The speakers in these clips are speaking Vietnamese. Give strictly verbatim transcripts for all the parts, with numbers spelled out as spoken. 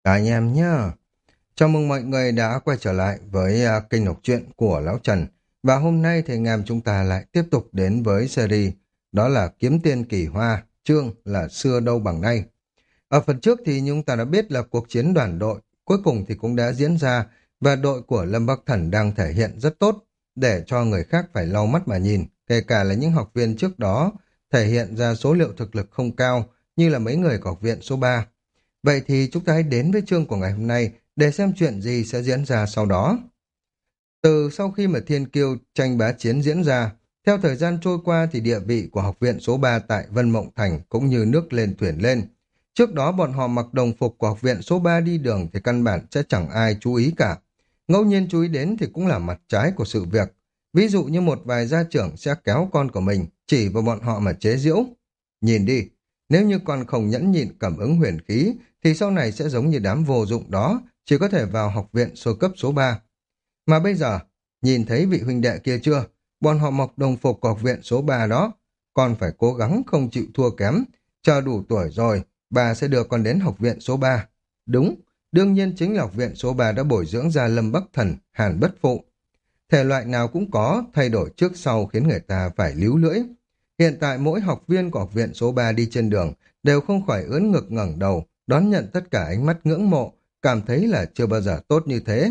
Cả anh em nhá. Chào mừng mọi người đã quay trở lại với à, kênh đọc truyện của Lão Trần. Và hôm nay thì anh em chúng ta lại tiếp tục đến với series đó là Kiếm Tiên Kỳ Hoa, chương là Xưa Đâu Bằng Nay. Ở phần trước thì chúng ta đã biết là cuộc chiến đoàn đội cuối cùng thì cũng đã diễn ra và đội của Lâm Bắc Thần đang thể hiện rất tốt để cho người khác phải lau mắt mà nhìn, kể cả là những học viên trước đó thể hiện ra số liệu thực lực không cao như là mấy người của học viện số ba. Vậy thì chúng ta hãy đến với chương của ngày hôm nay để xem chuyện gì sẽ diễn ra sau đó. Từ sau khi mà Thiên Kiêu tranh bá chiến diễn ra, theo thời gian trôi qua thì địa vị của học viện số ba tại Vân Mộng Thành cũng như nước lên thuyền lên. Trước đó bọn họ mặc đồng phục của học viện số ba đi đường thì căn bản sẽ chẳng ai chú ý cả. Ngẫu nhiên chú ý đến thì cũng là mặt trái của sự việc. Ví dụ như một vài gia trưởng sẽ kéo con của mình chỉ vào bọn họ mà chế giễu. Nhìn đi, nếu như con không nhẫn nhịn cảm ứng huyền khí thì sau này sẽ giống như đám vô dụng đó, chỉ có thể vào học viện sơ cấp số ba. Mà bây giờ, nhìn thấy vị huynh đệ kia chưa? Bọn họ mặc đồng phục của học viện số ba đó. Con phải cố gắng không chịu thua kém. Chờ đủ tuổi rồi, bà sẽ đưa con đến học viện số ba. Đúng, đương nhiên chính là học viện số ba đã bồi dưỡng ra Lâm Bắc Thần, Hàn Bất Phụ. Thể loại nào cũng có, thay đổi trước sau khiến người ta phải líu lưỡi. Hiện tại mỗi học viên của học viện số ba đi trên đường đều không khỏi ưỡn ngực ngẩng đầu, đón nhận tất cả ánh mắt ngưỡng mộ, cảm thấy là chưa bao giờ tốt như thế.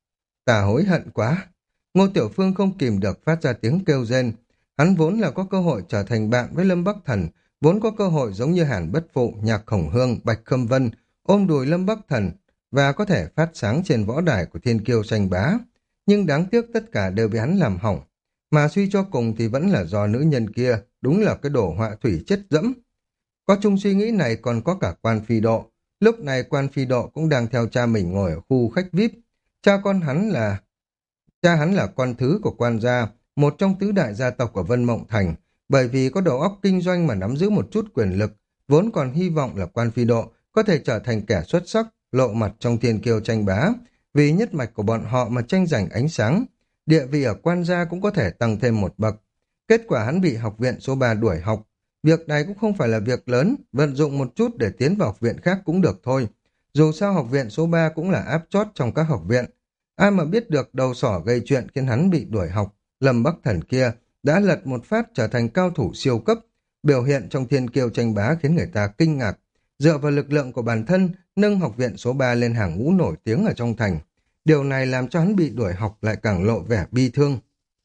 Ta hối hận quá. Ngô Tiểu Phương không kìm được phát ra tiếng kêu rên. Hắn vốn là có cơ hội trở thành bạn với Lâm Bắc Thần, vốn có cơ hội giống như Hàn Bất Phụ, Nhạc Khổng Hương, Bạch Khâm Vân, ôm đùi Lâm Bắc Thần và có thể phát sáng trên võ đài của Thiên Kiêu tranh bá. Nhưng đáng tiếc tất cả đều bị hắn làm hỏng. Mà suy cho cùng thì vẫn là do nữ nhân kia, đúng là cái đồ họa thủy chất dẫm. Có chung suy nghĩ này còn có cả Quan Phi Độ. Lúc này Quan Phi Độ cũng đang theo cha mình ngồi ở khu khách vi ai pi. Cha con hắn là Cha hắn là con thứ của quan gia, một trong tứ đại gia tộc của Vân Mộng Thành, bởi vì có đầu óc kinh doanh mà nắm giữ một chút quyền lực, vốn còn hy vọng là Quan Phi Độ có thể trở thành kẻ xuất sắc, lộ mặt trong thiên kiêu tranh bá, vì nhất mạch của bọn họ mà tranh giành ánh sáng, địa vị ở quan gia cũng có thể tăng thêm một bậc. Kết quả hắn bị học viện số ba đuổi học, việc này cũng không phải là việc lớn, vận dụng một chút để tiến vào học viện khác cũng được thôi. Dù sao học viện số ba cũng là áp chót trong các học viện. Ai mà biết được đầu sỏ gây chuyện khiến hắn bị đuổi học, Lâm Bắc Thần kia đã lật một phát trở thành cao thủ siêu cấp, biểu hiện trong thiên kiêu tranh bá khiến người ta kinh ngạc, dựa vào lực lượng của bản thân nâng học viện số ba lên hàng ngũ nổi tiếng ở trong thành. Điều này làm cho hắn bị đuổi học lại càng lộ vẻ bi thương.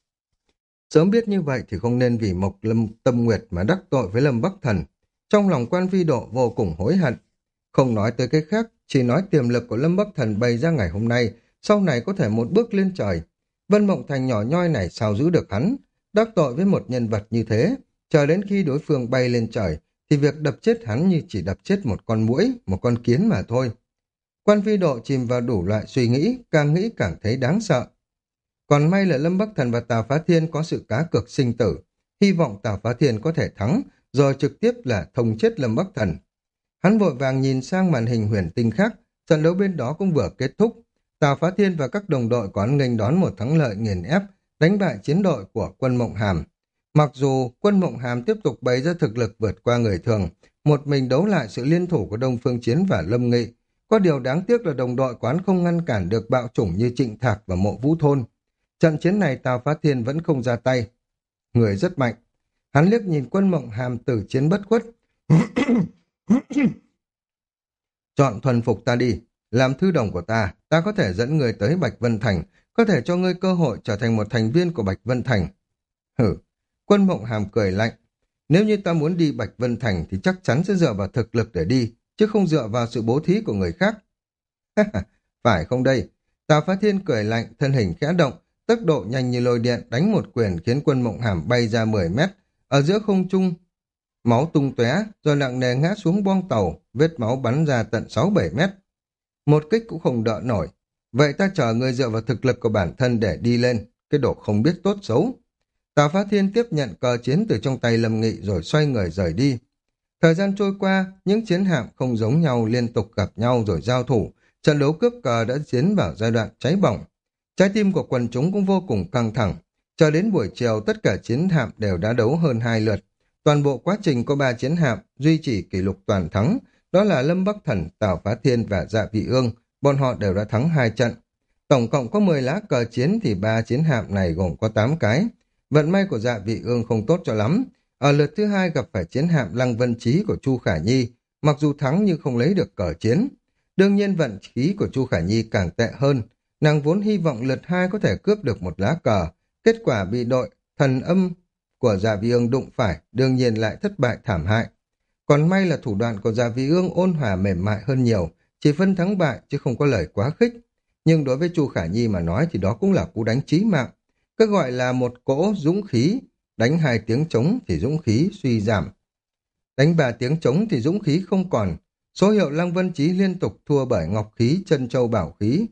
Sớm biết như vậy thì không nên vì Mộc Lâm Tâm Nguyệt mà đắc tội với Lâm Bắc Thần. Trong lòng Quan Phi Độ vô cùng hối hận. Không nói tới cái khác, chỉ nói tiềm lực của Lâm Bắc Thần bày ra ngày hôm nay, sau này có thể một bước lên trời. Vân Mộng Thành nhỏ nhoi này sao giữ được hắn, đắc tội với một nhân vật như thế, chờ đến khi đối phương bay lên trời, thì việc đập chết hắn như chỉ đập chết một con muỗi, một con kiến mà thôi. Quan Phi Độ chìm vào đủ loại suy nghĩ, càng nghĩ càng thấy đáng sợ. Còn may là Lâm Bắc Thần và Tào Phá Thiên có sự cá cược sinh tử, hy vọng Tào Phá Thiên có thể thắng, rồi trực tiếp là thông chết Lâm Bắc Thần. Hắn vội vàng nhìn sang màn hình huyền tinh khác, trận đấu bên đó cũng vừa kết thúc. Tào Phá Thiên và các đồng đội của hắn nghênh đón một thắng lợi nghiền ép, đánh bại chiến đội của quân Mộng Hàm. Mặc dù quân Mộng Hàm tiếp tục bày ra thực lực vượt qua người thường, một mình đấu lại sự liên thủ của Đông Phương Chiến và Lâm Nghị. Có điều đáng tiếc là đồng đội của hắn không ngăn cản được bạo chủng như Trịnh Thạc và Mộ Vũ Thôn. Trận chiến này Tào Phá Thiên vẫn không ra tay. Người rất mạnh. Hắn liếc nhìn quân Mộng Hàm tử chiến bất khuất. Chọn thuần phục ta đi. Làm thư đồng của ta, ta có thể dẫn người tới Bạch Vân Thành, có thể cho ngươi cơ hội trở thành một thành viên của Bạch Vân Thành. Hử, quân Mộng Hàm cười lạnh. Nếu như ta muốn đi Bạch Vân Thành thì chắc chắn sẽ dựa vào thực lực để đi, chứ không dựa vào sự bố thí của người khác. Phải không đây? Tào Phá Thiên cười lạnh, thân hình khẽ động, tốc độ nhanh như lôi điện đánh một quyền khiến quân Mộng Hàm bay ra mười mét, ở giữa không trung. Máu tung tóe rồi nặng nề ngã xuống boong tàu, vết máu bắn ra tận sáu bảy mét. Một kích cũng không đỡ nổi. Vậy ta chờ ngươi dựa vào thực lực của bản thân để đi lên, cái đồ không biết tốt xấu. Tào Phá Thiên tiếp nhận cờ chiến từ trong tay Lâm Nghị rồi xoay người rời đi. Thời gian trôi qua, những chiến hạm không giống nhau liên tục gặp nhau rồi giao thủ. Trận đấu cướp cờ đã tiến vào giai đoạn cháy bỏng. Trái tim của quần chúng cũng vô cùng căng thẳng. Cho đến buổi chiều, tất cả chiến hạm đều đã đấu hơn hai lượt. Toàn bộ quá trình có ba chiến hạm duy trì kỷ lục toàn thắng, đó là Lâm Bắc Thần, Tào Phá Thiên và Dạ Vị Ương, bọn họ đều đã thắng hai trận. Tổng cộng có mười lá cờ chiến thì ba chiến hạm này gồm có tám cái. Vận may của Dạ Vị Ương không tốt cho lắm. Ở lượt thứ hai gặp phải chiến hạm Lăng Vân Chí của Chu Khả Nhi, mặc dù thắng nhưng không lấy được cờ chiến. Đương nhiên vận khí của Chu Khả Nhi càng tệ hơn. Nàng vốn hy vọng lượt hai có thể cướp được một lá cờ, kết quả bị đội thần âm của Dạ Vị Ương đụng phải, đương nhiên lại thất bại thảm hại. Còn may là thủ đoạn của Dạ Vị Ương ôn hòa mềm mại hơn nhiều, chỉ phân thắng bại chứ không có lời quá khích. Nhưng đối với Chu Khả Nhi mà nói thì đó cũng là cú đánh chí mạng. Cứ gọi là một cỗ dũng khí, đánh hai tiếng trống thì dũng khí suy giảm. Đánh ba tiếng trống thì dũng khí không còn. Số hiệu Lăng Vân Chí liên tục thua bởi Ngọc Khí, Chân Châu Bảo Khí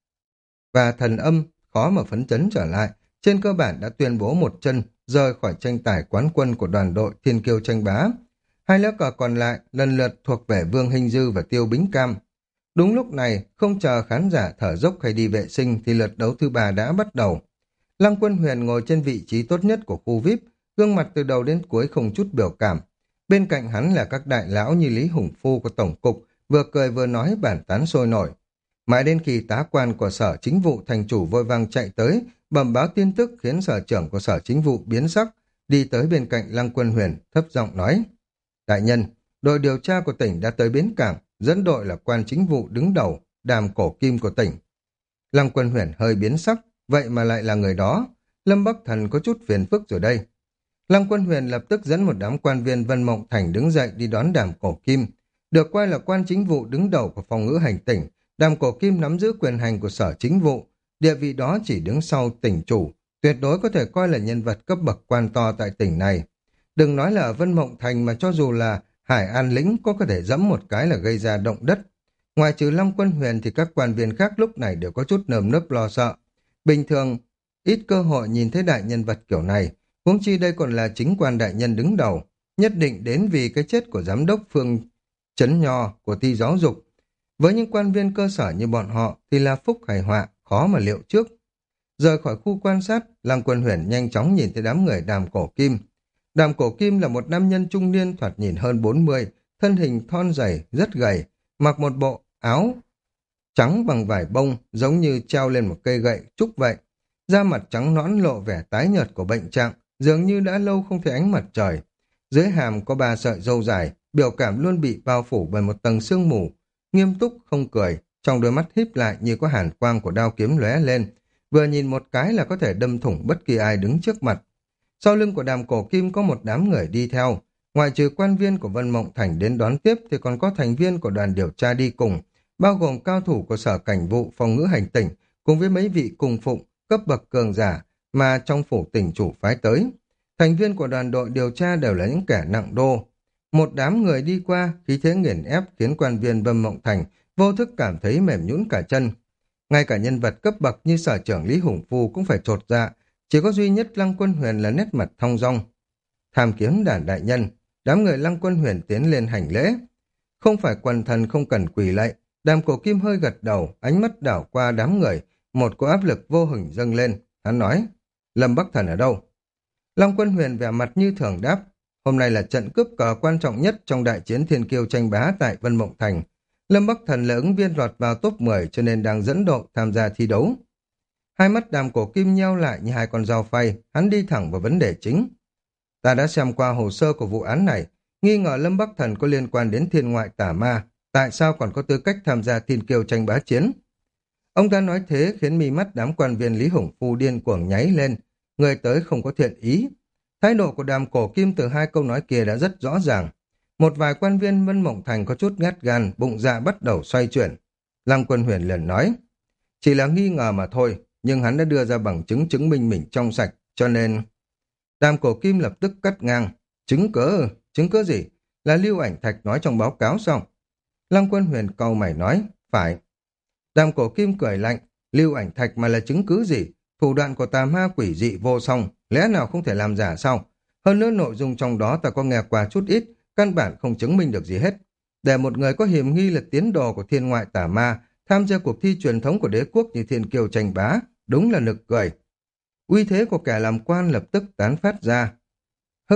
và Thần Âm, khó mà phấn chấn trở lại. Trên cơ bản đã tuyên bố một chân rời khỏi tranh tài quán quân của đoàn đội Thiên Kiêu tranh bá. Hai lá cờ còn lại lần lượt thuộc về Vương Hinh Dư và Tiêu Bính Cam. Đúng lúc này, không chờ khán giả thở dốc hay đi vệ sinh thì lượt đấu thứ ba đã bắt đầu. Lăng Quân Huyền ngồi trên vị trí tốt nhất của khu vi ai pi, gương mặt từ đầu đến cuối không chút biểu cảm. Bên cạnh hắn là các đại lão như Lý Hùng Phu của Tổng cục, vừa cười vừa nói bản tán sôi nổi. Mãi đến khi tá quan của Sở Chính vụ thành chủ vội vàng chạy tới, bẩm báo tin tức khiến sở trưởng của Sở Chính vụ biến sắc, đi tới bên cạnh Lăng Quân Huyền, thấp giọng nói: Đại nhân, đội điều tra của tỉnh đã tới bến cảng, dẫn đội là quan chính vụ đứng đầu, Đàm Cổ Kim của tỉnh. Lăng Quân Huyền hơi biến sắc, vậy mà lại là người đó. Lâm Bắc Thần có chút phiền phức rồi đây. Lăng Quân Huyền lập tức dẫn một đám quan viên Vân Mộng Thành đứng dậy đi đón Đàm Cổ Kim. Được coi là quan chính vụ đứng đầu của phòng ngữ hành tỉnh, Đàm Cổ Kim nắm giữ quyền hành của Sở Chính vụ, địa vị đó chỉ đứng sau tỉnh chủ, tuyệt đối có thể coi là nhân vật cấp bậc quan to tại tỉnh này. Đừng nói là ở Vân Mộng Thành mà cho dù là Hải An lĩnh có có thể dẫm một cái là gây ra động đất. Ngoài trừ Long Quân Huyền thì các quan viên khác lúc này đều có chút nơm nớp lo sợ. Bình thường, ít cơ hội nhìn thấy đại nhân vật kiểu này, huống chi đây còn là chính quan đại nhân đứng đầu, nhất định đến vì cái chết của giám đốc Phương Chấn Nho của Ty Giáo dục. Với những quan viên cơ sở như bọn họ thì là phúc hay họa, khó mà liệu trước. Rời khỏi khu quan sát, Lăng Quân Huyền nhanh chóng nhìn thấy đám người Đàm Cổ Kim. Đàm Cổ Kim là một nam nhân trung niên thoạt nhìn hơn bốn mươi, thân hình thon dày, rất gầy, mặc một bộ áo trắng bằng vải bông, giống như treo lên một cây gậy trúc vậy. Da mặt trắng nõn lộ vẻ tái nhợt của bệnh trạng, dường như đã lâu không thấy ánh mặt trời. Dưới hàm có ba sợi râu dài, biểu cảm luôn bị bao phủ bởi một tầng sương mù, nghiêm túc không cười, trong đôi mắt híp lại như có hàn quang của đao kiếm lóe lên, vừa nhìn một cái là có thể đâm thủng bất kỳ ai đứng trước mặt. Sau lưng của Đàm Cổ Kim có một đám người đi theo, ngoại trừ quan viên của Vân Mộng Thành đến đón tiếp thì còn có thành viên của đoàn điều tra đi cùng, bao gồm cao thủ của Sở Cảnh vụ phòng ngữ hành tỉnh cùng với mấy vị cùng phụng cấp bậc cường giả mà trong phủ tỉnh chủ phái tới. Thành viên của đoàn đội điều tra đều là những kẻ nặng đô. Một đám người đi qua, khí thế nghiền ép khiến quan viên Vân Mộng Thành vô thức cảm thấy mềm nhũn cả chân. Ngay cả nhân vật cấp bậc như sở trưởng Lý Hùng Phu cũng phải chột dạ, chỉ có duy nhất Lăng Quân Huyền là nét mặt thong dong. Tham kiếm đàn đại nhân, đám người Lăng Quân Huyền tiến lên hành lễ. Không phải quần thần không cần quỳ lạy, Đàm Cổ Kim hơi gật đầu, ánh mắt đảo qua đám người, một cỗ áp lực vô hình dâng lên. Hắn nói, Lâm Bắc Thần ở đâu? Lăng Quân Huyền vẻ mặt như thường đáp, hôm nay là trận cướp cờ quan trọng nhất trong đại chiến thiên kiêu tranh bá tại Vân Mộng Thành. Lâm Bắc Thần là ứng viên lọt vào top mười cho nên đang dẫn đội tham gia thi đấu. Hai mắt Đàm Cổ Kim nheo lại như hai con dao phay, hắn đi thẳng vào vấn đề chính. Ta đã xem qua hồ sơ của vụ án này, nghi ngờ Lâm Bắc Thần có liên quan đến thiên ngoại tà ma, tại sao còn có tư cách tham gia thiên kiêu tranh bá chiến? Ông ta nói thế khiến mi mắt đám quan viên Lý Hùng Phu điên cuồng nháy lên, người tới không có thiện ý. Thái độ của Đàm Cổ Kim từ hai câu nói kia đã rất rõ ràng. Một vài quan viên Vân Mộng Thành có chút ngắt gan, bụng dạ bắt đầu xoay chuyển. Lăng Quân Huyền liền nói, chỉ là nghi ngờ mà thôi, nhưng hắn đã đưa ra bằng chứng chứng minh mình trong sạch, cho nên... Đàm Cổ Kim lập tức cắt ngang, chứng cớ, chứng cớ gì? Là Lưu Ảnh Thạch nói trong báo cáo xong. Lăng Quân Huyền cau mày nói, phải. Đàm Cổ Kim cười lạnh, Lưu Ảnh Thạch mà là chứng cứ gì? Thủ đoạn của tà ma quỷ dị vô song, lẽ nào không thể làm giả sao? Hơn nữa nội dung trong đó ta có nghe qua chút ít, căn bản không chứng minh được gì hết. Để một người có hiểm nghi là tiến đồ của thiên ngoại tà ma, tham gia cuộc thi truyền thống của đế quốc như thiên kiêu tranh bá, đúng là nực cười. Uy thế của kẻ làm quan lập tức tán phát ra. Hức,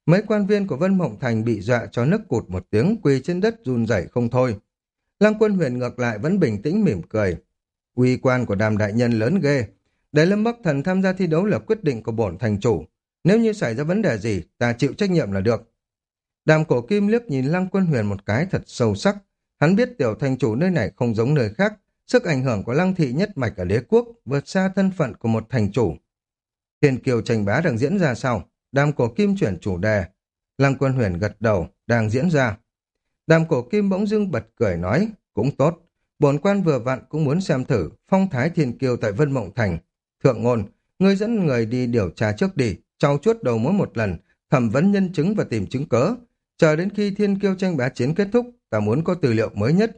Mấy quan viên của Vân Mộng Thành bị dọa cho nức cụt một tiếng, quỳ trên đất run rẩy không thôi. Lăng Quân Huyền ngược lại vẫn bình tĩnh mỉm cười. Uy quan của Đàm đại nhân lớn ghê. Để Lâm Bắc Thần tham gia thi đấu là quyết định của bổn thành chủ. Nếu như xảy ra vấn đề gì, ta chịu trách nhiệm là được. Đàm Cổ Kim liếc nhìn Lăng Quân Huyền một cái thật sâu sắc. Hắn biết tiểu thành chủ nơi này không giống nơi khác. Sức ảnh hưởng của Lăng thị nhất mạch ở đế quốc vượt xa thân phận của một thành chủ. Thiên kiều tranh bá đang diễn ra sao? Đàm Cổ Kim chuyển chủ đề. Lăng Quân Huyền gật đầu, đang diễn ra. Đàm Cổ Kim bỗng dưng bật cười nói, cũng tốt. Bổn quan vừa vặn cũng muốn xem thử phong thái thiên kiều tại Vân Mộng Thành. Thượng ngôn, ngươi dẫn người đi điều tra trước đi, trau chuốt đầu mối một lần, thẩm vấn nhân chứng và tìm chứng cớ. Chờ đến khi thiên kiêu tranh bá chiến kết thúc, ta muốn có tư liệu mới nhất.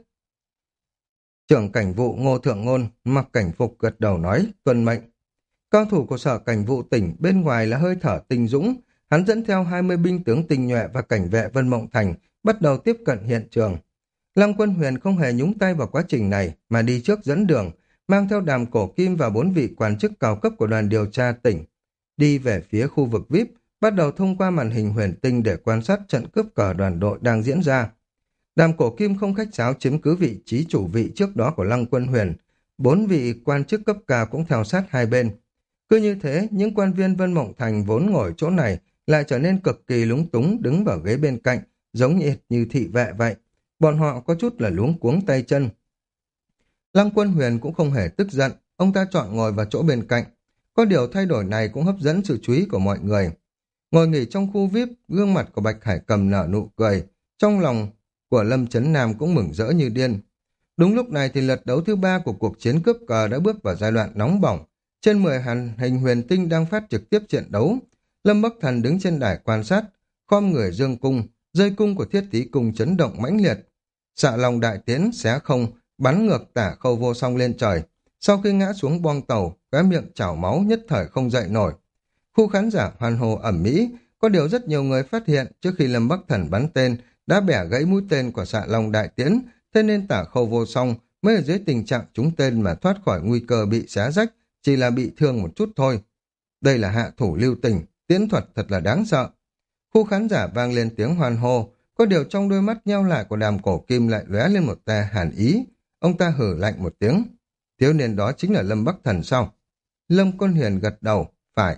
Trưởng cảnh vụ Ngô Thượng Ngôn mặc cảnh phục gật đầu nói, tuân mệnh. Cao thủ của sở cảnh vụ tỉnh bên ngoài là hơi thở tinh dũng, hắn dẫn theo hai mươi binh tướng tinh nhuệ và cảnh vệ Vân Mộng Thành bắt đầu tiếp cận hiện trường. Lăng Quân Huyền không hề nhúng tay vào quá trình này mà đi trước dẫn đường, mang theo Đàm Cổ Kim và bốn vị quan chức cao cấp của đoàn điều tra tỉnh, đi về phía khu vực vi ai pi, bắt đầu thông qua màn hình huyền tinh để quan sát trận cướp cờ đoàn đội đang diễn ra. Đàm Cổ Kim không khách sáo chiếm cứ vị trí chủ vị trước đó của Lăng Quân Huyền, bốn vị quan chức cấp cao cũng theo sát hai bên. Cứ như thế, những quan viên Vân Mộng Thành vốn ngồi chỗ này lại trở nên cực kỳ lúng túng đứng vào ghế bên cạnh, giống như, như thị vệ vậy. Bọn họ có chút là luống cuống tay chân. Lăng Quân Huyền cũng không hề tức giận, ông ta chọn ngồi vào chỗ bên cạnh. Có điều thay đổi này cũng hấp dẫn sự chú ý của mọi người. Ngồi nghỉ trong khu vi ai pi, gương mặt của Bạch Hải Cầm nở nụ cười, trong lòng của Lâm Chấn Nam cũng mừng rỡ như điên. Đúng lúc này thì lượt đấu thứ ba của cuộc chiến cướp cờ đã bước vào giai đoạn nóng bỏng. Trên mười hàn hình huyền tinh đang phát trực tiếp trận đấu. Lâm Bắc Thần đứng trên đài quan sát, khom người dương cung, dây cung của thiết tí cung chấn động mãnh liệt. Xạ Long đại tiến xé không, bắn ngược Tả Khâu Vô Song lên trời. Sau khi ngã xuống boong tàu, cái miệng chảo máu nhất thời không dậy nổi. Khu khán giả hoan hô ẩm mỹ, có điều rất nhiều người phát hiện trước khi Lâm Bắc Thần bắn tên đã bẻ gãy mũi tên của Xạ Long đại tiến, thế nên Tả Khâu Vô Song mới ở dưới tình trạng trúng tên mà thoát khỏi nguy cơ bị xé rách, chỉ là bị thương một chút thôi. Đây là hạ thủ lưu tình, tiễn thuật thật là đáng sợ. Khu khán giả vang lên tiếng hoan hô, có điều trong đôi mắt nheo lại của Đàm Cổ Kim lại lóe lên một tia hàn ý. Ông ta hử lạnh một tiếng. Thiếu niên đó chính là Lâm Bắc Thần sao? Lâm Quân Huyền gật đầu, phải.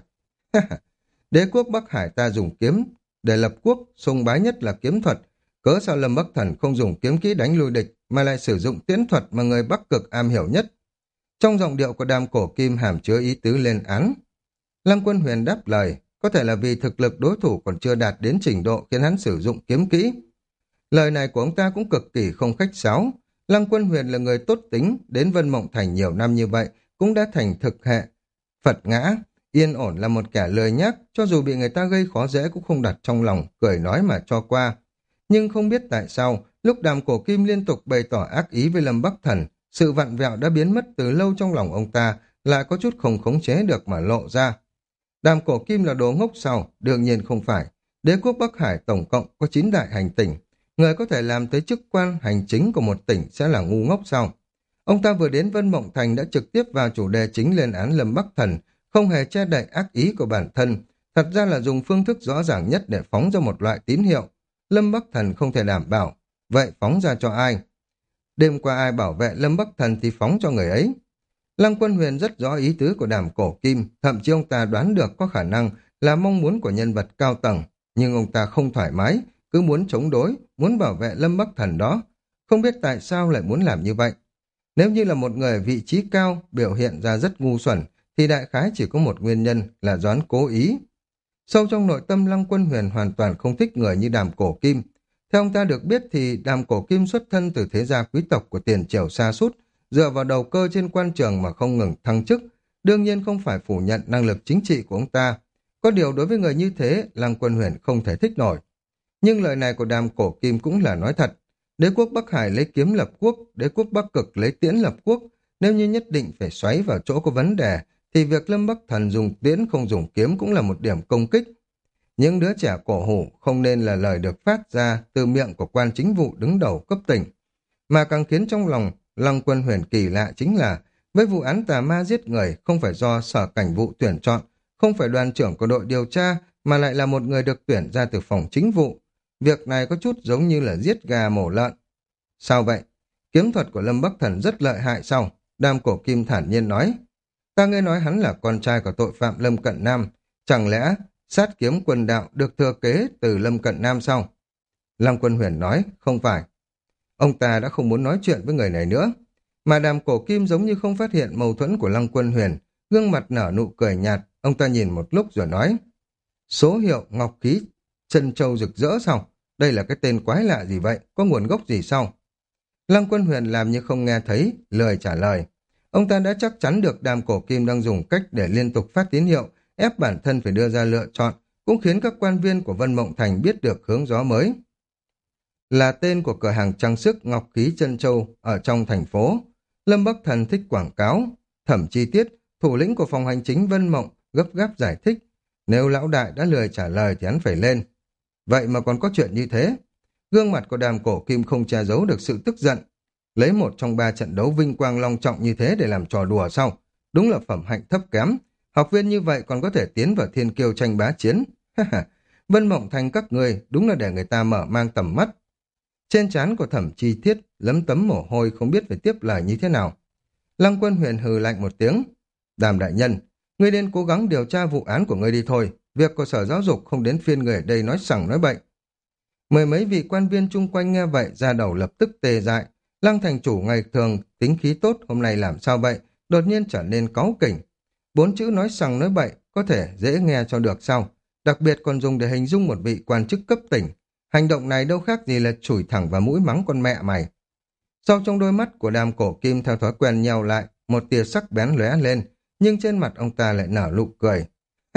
Đế quốc Bắc Hải ta dùng kiếm để lập quốc, sùng bái nhất là kiếm thuật. Cớ sao Lâm Bắc Thần không dùng kiếm kỹ đánh lui địch mà lại sử dụng tiễn thuật mà người Bắc Cực am hiểu nhất? Trong giọng điệu của Đàm Cổ Kim hàm chứa ý tứ lên án. Lâm Quân Huyền đáp lời, có thể là vì thực lực đối thủ còn chưa đạt đến trình độ khiến hắn sử dụng kiếm kỹ. Lời này của ông ta cũng cực kỳ không khách sáo. Lăng Quân Huyền là người tốt tính, đến Vân Mộng Thành nhiều năm như vậy, cũng đã thành thực hệ. Phật ngã, yên ổn là một kẻ lười nhác, cho dù bị người ta gây khó dễ cũng không đặt trong lòng, cười nói mà cho qua. Nhưng không biết tại sao, lúc Đàm Cổ Kim liên tục bày tỏ ác ý với Lâm Bắc Thần, sự vặn vẹo đã biến mất từ lâu trong lòng ông ta, lại có chút không khống chế được mà lộ ra. Đàm Cổ Kim là đồ ngốc sao? Đương nhiên không phải. Đế quốc Bắc Hải tổng cộng có chín đại hành tỉnh. Người có thể làm tới chức quan hành chính của một tỉnh sẽ là ngu ngốc sao? Ông ta vừa đến Vân Mộng Thành đã trực tiếp vào chủ đề chính lên án Lâm Bắc Thần, không hề che đậy ác ý của bản thân. Thật ra là dùng phương thức rõ ràng nhất để phóng ra một loại tín hiệu. Lâm Bắc Thần không thể đảm bảo. Vậy phóng ra cho ai? Đêm qua ai bảo vệ Lâm Bắc Thần thì phóng cho người ấy. Lăng Quân Huyền rất rõ ý tứ của Đàm Cổ Kim, thậm chí ông ta đoán được có khả năng là mong muốn của nhân vật cao tầng, nhưng ông ta không thoải mái, cứ muốn chống đối, muốn bảo vệ Lâm Bắc Thần đó. Không biết tại sao lại muốn làm như vậy. Nếu như là một người vị trí cao, biểu hiện ra rất ngu xuẩn, thì đại khái chỉ có một nguyên nhân là Doãn cố ý. Sâu trong nội tâm Lăng Quân Huyền hoàn toàn không thích người như Đàm Cổ Kim. Theo ông ta được biết thì Đàm Cổ Kim xuất thân từ thế gia quý tộc của tiền triều sa sút, dựa vào đầu cơ trên quan trường mà không ngừng thăng chức, đương nhiên không phải phủ nhận năng lực chính trị của ông ta. Có điều đối với người như thế, Lăng Quân Huyền không thể thích nổi. Nhưng lời này của Đàm Cổ Kim cũng là nói thật. Đế quốc Bắc Hải lấy kiếm lập quốc, đế quốc Bắc Cực lấy tiễn lập quốc. Nếu như nhất định phải xoáy vào chỗ có vấn đề, thì việc Lâm Bắc Thần dùng tiễn không dùng kiếm cũng là một điểm công kích. Những đứa trẻ cổ hủ không nên là lời được phát ra từ miệng của quan chính vụ đứng đầu cấp tỉnh. Mà càng khiến trong lòng Lăng Quân Huyền kỳ lạ chính là với vụ án tà ma giết người không phải do sở cảnh vụ tuyển chọn, không phải đoàn trưởng của đội điều tra, mà lại là một người được tuyển ra từ phòng chính vụ. Việc này có chút giống như là giết gà mổ lợn. Sao vậy? Kiếm thuật của Lâm Bắc Thần rất lợi hại sao? Đam Cổ Kim thản nhiên nói. Ta nghe nói hắn là con trai của tội phạm Lâm Cận Nam. Chẳng lẽ sát kiếm quân đạo được thừa kế từ Lâm Cận Nam sao? Lăng Quân Huyền nói, không phải. Ông ta đã không muốn nói chuyện với người này nữa. Mà Đàm Cổ Kim giống như không phát hiện mâu thuẫn của Lăng Quân Huyền, gương mặt nở nụ cười nhạt, ông ta nhìn một lúc rồi nói. Số hiệu ngọc khí chân châu rực rỡ sao? Đây là cái tên quái lạ gì vậy? Có nguồn gốc gì sao? Lăng Quân Huyền làm như không nghe thấy, lười trả lời. Ông ta đã chắc chắn được Đàm Cổ Kim đang dùng cách để liên tục phát tín hiệu, ép bản thân phải đưa ra lựa chọn, cũng khiến các quan viên của Vân Mộng Thành biết được hướng gió mới. Là tên của cửa hàng trang sức Ngọc Khí Chân Châu ở trong thành phố. Lâm Bắc Thần thích quảng cáo. Thẩm Chi Tiết, thủ lĩnh của phòng hành chính Vân Mộng, gấp gáp giải thích. Nếu lão đại đã lười trả lời thì hắn phải lên. Vậy mà còn có chuyện như thế. Gương mặt của Đàm Cổ Kim không che giấu được sự tức giận. Lấy một trong ba trận đấu vinh quang long trọng như thế để làm trò đùa sao? Đúng là phẩm hạnh thấp kém. Học viên như vậy còn có thể tiến vào thiên kiêu tranh bá chiến. Vân Mộng Thành các người đúng là để người ta mở mang tầm mắt. Trên trán của Thẩm Chi Tiết lấm tấm mồ hôi không biết phải tiếp lời như thế nào. Lăng Quân Huyền hừ lạnh một tiếng. Đàm đại nhân, ngươi nên cố gắng điều tra vụ án của ngươi đi thôi. Việc của sở giáo dục không đến phiên người ở đây nói sằng nói bậy. Mười mấy vị quan viên chung quanh nghe vậy ra đầu lập tức tê dại. Lăng thành chủ ngày thường tính khí tốt hôm nay làm sao vậy? Đột nhiên trở nên cáu kỉnh. Bốn chữ nói sằng nói bậy có thể dễ nghe cho được sao? Đặc biệt còn dùng để hình dung một vị quan chức cấp tỉnh. Hành động này đâu khác gì là chửi thẳng vào mũi mắng con mẹ mày. Sau trong đôi mắt của Đàm Cổ Kim theo thói quen nheo lại, một tia sắc bén lóe lên, nhưng trên mặt ông ta lại nở nụ cười.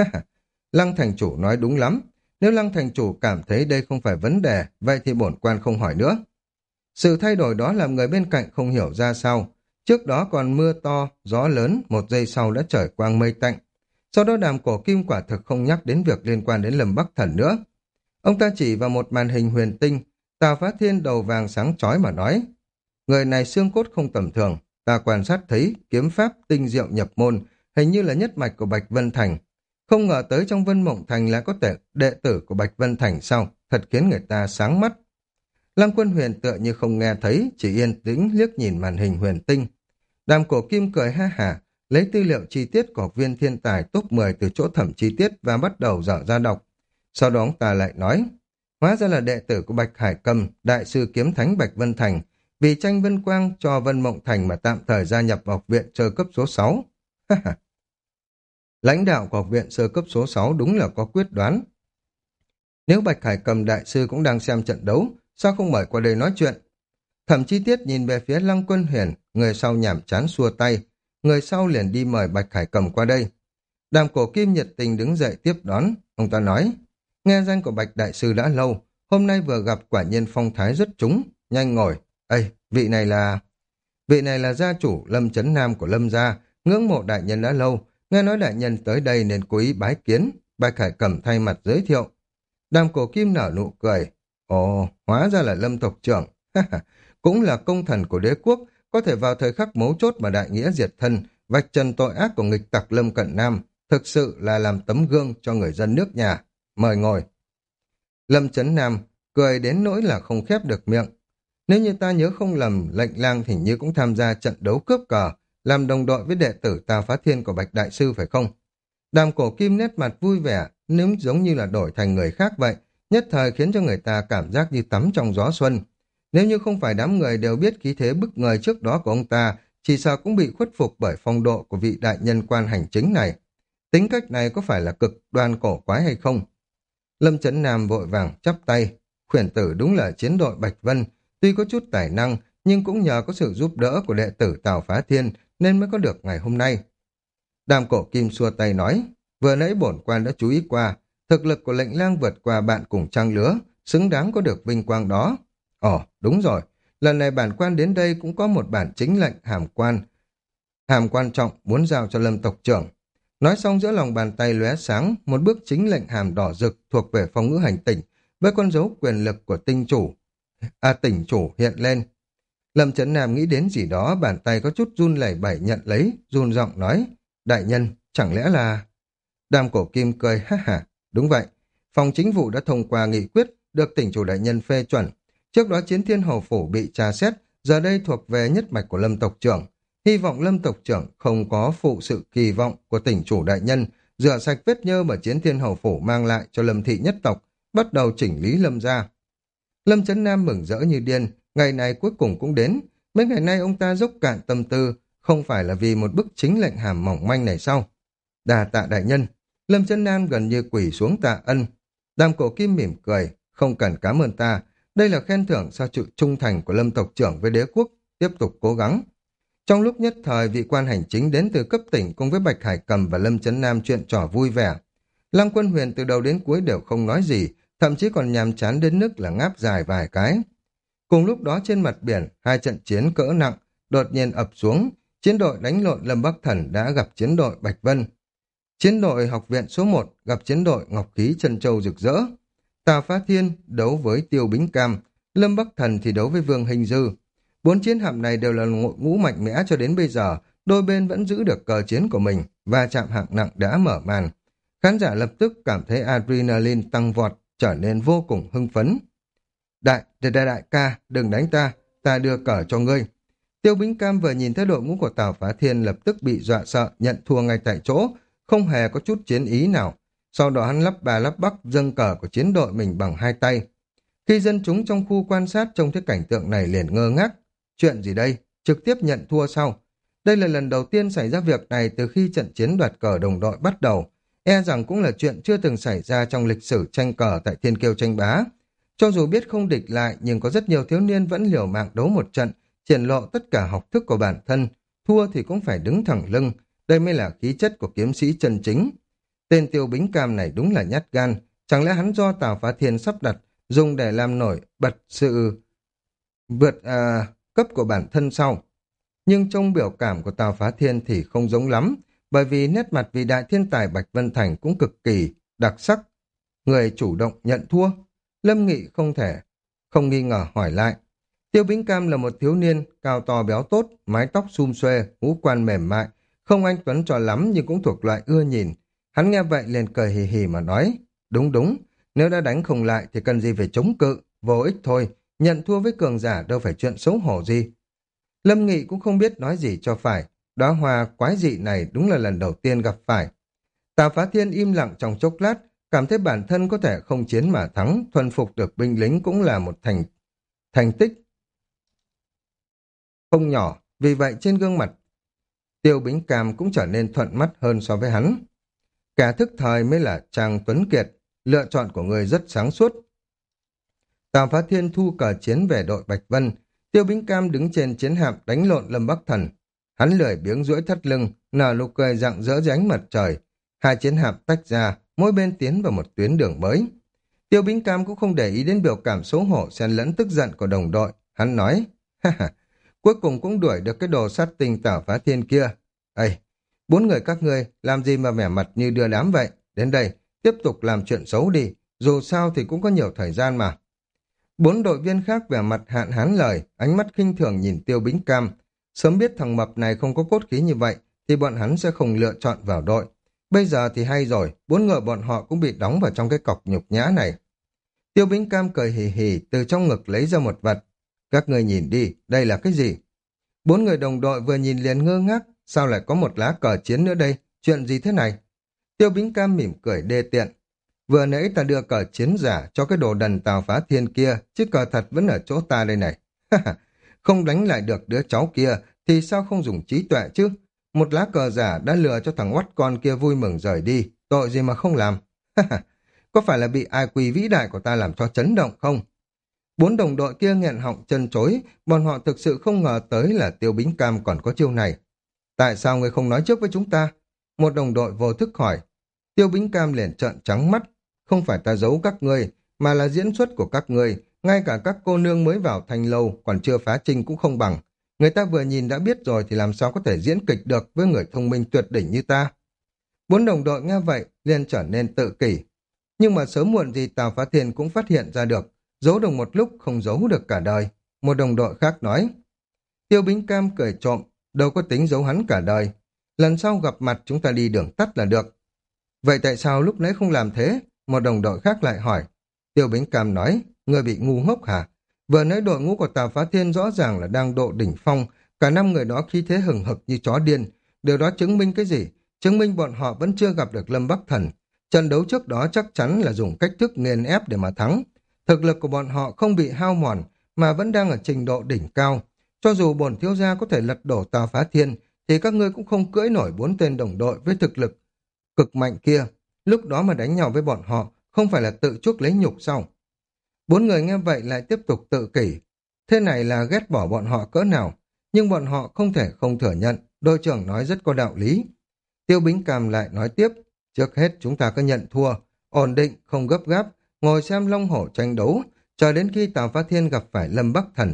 Lăng thành chủ nói đúng lắm. Nếu Lăng thành chủ cảm thấy đây không phải vấn đề, vậy thì bổn quan không hỏi nữa. Sự thay đổi đó làm người bên cạnh không hiểu ra sao. Trước đó còn mưa to, gió lớn, một giây sau đã trời quang mây tạnh. Sau đó Đàm Cổ Kim quả thực không nhắc đến việc liên quan đến Lâm Bắc Thần nữa. Ông ta chỉ vào một màn hình huyền tinh, Tào Phá Thiên đầu vàng sáng chói mà nói. Người này xương cốt không tầm thường, ta quan sát thấy kiếm pháp tinh diệu nhập môn, hình như là nhất mạch của Bạch Vân Thành. Không ngờ tới trong Vân Mộng Thành lại có thể đệ tử của Bạch Vân Thành sao, thật khiến người ta sáng mắt. Lăng Quân Huyền tựa như không nghe thấy, chỉ yên tĩnh liếc nhìn màn hình huyền tinh. Đàm Cổ Kim cười ha hả, lấy tư liệu chi tiết của học viên thiên tài top mười từ chỗ Thẩm Chi Tiết và bắt đầu dở ra đọc. Sau đó ông ta lại nói, hóa ra là đệ tử của Bạch Hải Cầm, đại sư kiếm thánh Bạch Vân Thành, vì tranh vân quang cho Vân Mộng Thành mà tạm thời gia nhập vào học viện sơ cấp số sáu. Lãnh đạo của học viện sơ cấp số sáu đúng là có quyết đoán. Nếu Bạch Hải Cầm đại sư cũng đang xem trận đấu, sao không mời qua đây nói chuyện? Thẩm Chi Tiết nhìn về phía Lăng Quân Huyền, người sau nhảm chán xua tay, người sau liền đi mời Bạch Hải Cầm qua đây. Đàm Cổ Kim nhiệt tình đứng dậy tiếp đón, ông ta nói, nghe danh của Bạch đại sư đã lâu, hôm nay vừa gặp quả nhiên phong thái rất trúng, nhanh ngồi. Ây, vị này là... Vị này là gia chủ Lâm Chấn Nam của Lâm gia, ngưỡng mộ đại nhân đã lâu, nghe nói đại nhân tới đây nên cố ý bái kiến, Bạch Hải Cầm thay mặt giới thiệu. Đàm Cổ Kim nở nụ cười, ồ, hóa ra là Lâm tộc trưởng, cũng là công thần của đế quốc, có thể vào thời khắc mấu chốt mà đại nghĩa diệt thân, vạch trần tội ác của nghịch tặc Lâm Cận Nam, thực sự là làm tấm gương cho người dân nước nhà. Mời ngồi. Lâm Chấn Nam cười đến nỗi là không khép được miệng. Nếu như ta nhớ không lầm, lệnh lang hình như cũng tham gia trận đấu cướp cờ, làm đồng đội với đệ tử Tào Phá Thiên của Bạch đại sư phải không? Đàm Cổ Kim nét mặt vui vẻ, nếu giống như là đổi thành người khác vậy, nhất thời khiến cho người ta cảm giác như tắm trong gió xuân. Nếu như không phải đám người đều biết khí thế bức người trước đó của ông ta, chỉ sợ cũng bị khuất phục bởi phong độ của vị đại nhân quan hành chính này. Tính cách này có phải là cực đoan cổ quái hay không? Lâm Chấn Nam vội vàng chắp tay, khuyển tử đúng là chiến đội Bạch Vân, tuy có chút tài năng, nhưng cũng nhờ có sự giúp đỡ của đệ tử Tào Phá Thiên nên mới có được ngày hôm nay. Đàm Cổ Kim xua tay nói, vừa nãy bổn quan đã chú ý qua, thực lực của lệnh lang vượt qua bạn cùng trang lứa, xứng đáng có được vinh quang đó. Ồ, đúng rồi, lần này bản quan đến đây cũng có một bản chính lệnh hàm quan, hàm quan trọng muốn giao cho Lâm tộc trưởng. Nói xong giữa lòng bàn tay lóe sáng, một bức chính lệnh hàm đỏ rực thuộc về phong ngữ hành tỉnh, với con dấu quyền lực của tinh chủ, à tỉnh chủ hiện lên. Lâm Chấn Nam nghĩ đến gì đó, bàn tay có chút run lẩy bẩy nhận lấy, run giọng nói, đại nhân, chẳng lẽ là... Đàm Cổ Kim cười, ha ha, đúng vậy, phòng chính vụ đã thông qua nghị quyết được tỉnh chủ đại nhân phê chuẩn. Trước đó Chiến Thiên Hầu Phủ bị tra xét, giờ đây thuộc về nhất mạch của Lâm tộc trưởng. Hy vọng Lâm tộc trưởng không có phụ sự kỳ vọng của tỉnh chủ đại nhân, rửa sạch vết nhơ mà Chiến Thiên Hầu Phủ mang lại cho Lâm thị nhất tộc, bắt đầu chỉnh lý Lâm gia. Lâm Chấn Nam mừng rỡ như điên, ngày này cuối cùng cũng đến. Mấy ngày nay ông ta dốc cạn tâm tư, không phải là vì một bức chính lệnh hàm mỏng manh này sao? Đà tạ đại nhân. Lâm Chấn Nam gần như quỳ xuống tạ ân. Đàm Cổ Kim mỉm cười, không cần cảm ơn ta. Đây là khen thưởng sau sự trung thành của Lâm tộc trưởng với đế quốc, tiếp tục cố gắng. Trong lúc nhất thời, vị quan hành chính đến từ cấp tỉnh cùng với Bạch Hải Cầm và Lâm Chấn Nam chuyện trò vui vẻ. Lăng Quân Huyền từ đầu đến cuối đều không nói gì, thậm chí còn nhàm chán đến mức là ngáp dài vài cái. Cùng lúc đó trên mặt biển, hai trận chiến cỡ nặng đột nhiên ập xuống. Chiến đội đánh lộn Lâm Bắc Thần đã gặp chiến đội Bạch Vân. Chiến đội học viện số một gặp chiến đội Ngọc Khí Trân Châu rực rỡ. Tào Phá Thiên đấu với Tiêu Bính Cam, Lâm Bắc Thần thì đấu với Vương Hình Dư. Bốn chiến hạm này đều là ngũ ngũ mạnh mẽ cho đến bây giờ, đôi bên vẫn giữ được cờ chiến của mình, và chạm hạng nặng đã mở màn. Khán giả lập tức cảm thấy adrenaline tăng vọt, trở nên vô cùng hưng phấn. Đại, đại, đại, đại ca, đừng đánh ta, ta đưa cờ cho ngươi. Tiêu Bính Cam vừa nhìn thấy đội ngũ của Tào Phá Thiên lập tức bị dọa sợ, nhận thua ngay tại chỗ, không hề có chút chiến ý nào. Sau đó hắn lắp bà lắp bắp dâng cờ của chiến đội mình bằng hai tay. Khi dân chúng trong khu quan sát trông thấy cảnh tượng này liền ngơ ngác. Chuyện gì đây? Trực tiếp nhận thua sau. Đây là lần đầu tiên xảy ra việc này từ khi trận chiến đoạt cờ đồng đội bắt đầu. E rằng cũng là chuyện chưa từng xảy ra trong lịch sử tranh cờ tại Thiên Kiêu tranh bá. Cho dù biết không địch lại, nhưng có rất nhiều thiếu niên vẫn liều mạng đấu một trận, triển lộ tất cả học thức của bản thân. Thua thì cũng phải đứng thẳng lưng. Đây mới là khí chất của kiếm sĩ chân chính. Tên Tiêu Bính Cam này đúng là nhát gan. Chẳng lẽ hắn do Tào Phá Thiên sắp đặt, dùng để làm nổi bật sự vượt à, cấp của bản thân sau. Nhưng trong biểu cảm của Tào Phá Thiên thì không giống lắm, bởi vì nét mặt vị đại thiên tài Bạch Vân Thành cũng cực kỳ đặc sắc. Người chủ động nhận thua. Lâm Nghị không thể, không nghi ngờ hỏi lại. Tiêu Bính Cam là một thiếu niên, cao to béo tốt, mái tóc xum xuê, ngũ quan mềm mại, không anh tuấn cho lắm nhưng cũng thuộc loại ưa nhìn. Hắn nghe vậy liền cười hì hì mà nói, đúng đúng, nếu đã đánh không lại thì cần gì phải chống cự, vô ích thôi, nhận thua với cường giả đâu phải chuyện xấu hổ gì. Lâm Nghị cũng không biết nói gì cho phải, đóa hoa quái dị này đúng là lần đầu tiên gặp phải. Tào Phá Thiên im lặng trong chốc lát, cảm thấy bản thân có thể không chiến mà thắng, thuần phục được binh lính cũng là một thành thành tích không nhỏ, vì vậy trên gương mặt Tiêu Bính Cam cũng trở nên thuận mắt hơn so với hắn. Kẻ thức thời mới là Trang Tuấn Kiệt, lựa chọn của người rất sáng suốt. Tào Phá Thiên thu cờ chiến về đội Bạch Vân, Tiêu Bính Cam đứng trên chiến hạm đánh lộn Lâm Bắc Thần. Hắn lười biếng duỗi thắt lưng, nở nụ cười rạng rỡ dưới ánh mặt trời. Hai chiến hạm tách ra, mỗi bên tiến vào một tuyến đường mới. Tiêu Bính Cam cũng không để ý đến biểu cảm xấu hổ xen lẫn tức giận của đồng đội. Hắn nói, ha ha, cuối cùng cũng đuổi được cái đồ sát tinh Tào Phá Thiên kia. Ây, bốn người các ngươi làm gì mà vẻ mặt như đưa đám vậy? Đến đây, tiếp tục làm chuyện xấu đi, dù sao thì cũng có nhiều thời gian mà. Bốn đội viên khác vẻ mặt hạn hán lời, ánh mắt khinh thường nhìn Tiêu Bính Cam. Sớm biết thằng mập này không có cốt khí như vậy, thì bọn hắn sẽ không lựa chọn vào đội. Bây giờ thì hay rồi, bốn người bọn họ cũng bị đóng vào trong cái cọc nhục nhã này. Tiêu Bính Cam cười hì hì, từ trong ngực lấy ra một vật. Các ngươi nhìn đi, đây là cái gì? Bốn người đồng đội vừa nhìn liền ngơ ngác, sao lại có một lá cờ chiến nữa đây? Chuyện gì thế này? Tiêu Bính Cam mỉm cười đê tiện. Vừa nãy ta đưa cờ chiến giả cho cái đồ đần Tào Phá Thiên kia, chứ cờ thật vẫn ở chỗ ta đây này. Không đánh lại được đứa cháu kia, thì sao không dùng trí tuệ chứ? Một lá cờ giả đã lừa cho thằng oắt con kia vui mừng rời đi, tội gì mà không làm? Có phải là bị ai quỳ vĩ đại của ta làm cho chấn động không? Bốn đồng đội kia nghẹn họng chân chối, bọn họ thực sự không ngờ tới là Tiêu Bính Cam còn có chiêu này. Tại sao ngươi không nói trước với chúng ta? Một đồng đội vô thức hỏi. Tiêu Bính Cam liền trợn trắng mắt. Không phải ta giấu các ngươi, mà là diễn xuất của các ngươi. Ngay cả các cô nương mới vào thành lâu, còn chưa phá trinh cũng không bằng. Người ta vừa nhìn đã biết rồi thì làm sao có thể diễn kịch được với người thông minh tuyệt đỉnh như ta. Bốn đồng đội nghe vậy, liền trở nên tự kỷ. Nhưng mà sớm muộn gì Tào Phá Thiên cũng phát hiện ra được. Giấu được một lúc không giấu được cả đời. Một đồng đội khác nói. Tiêu Bính Cam cười trộm, đâu có tính giấu hắn cả đời. Lần sau gặp mặt chúng ta đi đường tắt là được. Vậy tại sao lúc nãy không làm thế? một đồng đội khác lại hỏi. Tiêu Bính Cam nói, ngươi bị ngu ngốc hả? Vừa nãy đội ngũ của Tào Phá Thiên rõ ràng là đang độ đỉnh phong, cả năm người đó khí thế hừng hực như chó điên. Điều đó chứng minh cái gì? Chứng minh bọn họ vẫn chưa gặp được Lâm Bắc Thần. Trận đấu trước đó chắc chắn là dùng cách thức nghiền ép để mà thắng. Thực lực của bọn họ không bị hao mòn, mà vẫn đang ở trình độ đỉnh cao. Cho dù bổn thiếu gia có thể lật đổ Tào Phá Thiên, thì các ngươi cũng không cưỡi nổi bốn tên đồng đội với thực lực cực mạnh kia. Lúc đó mà đánh nhau với bọn họ, không phải là tự chuốc lấy nhục sao? Bốn người nghe vậy lại tiếp tục tự kỷ. Thế này là ghét bỏ bọn họ cỡ nào, nhưng bọn họ không thể không thừa nhận, đội trưởng nói rất có đạo lý. Tiêu Bính Cam lại nói tiếp, trước hết chúng ta cứ nhận thua, ổn định, không gấp gáp, ngồi xem long hổ tranh đấu, chờ đến khi Tào Phá Thiên gặp phải Lâm Bắc Thần.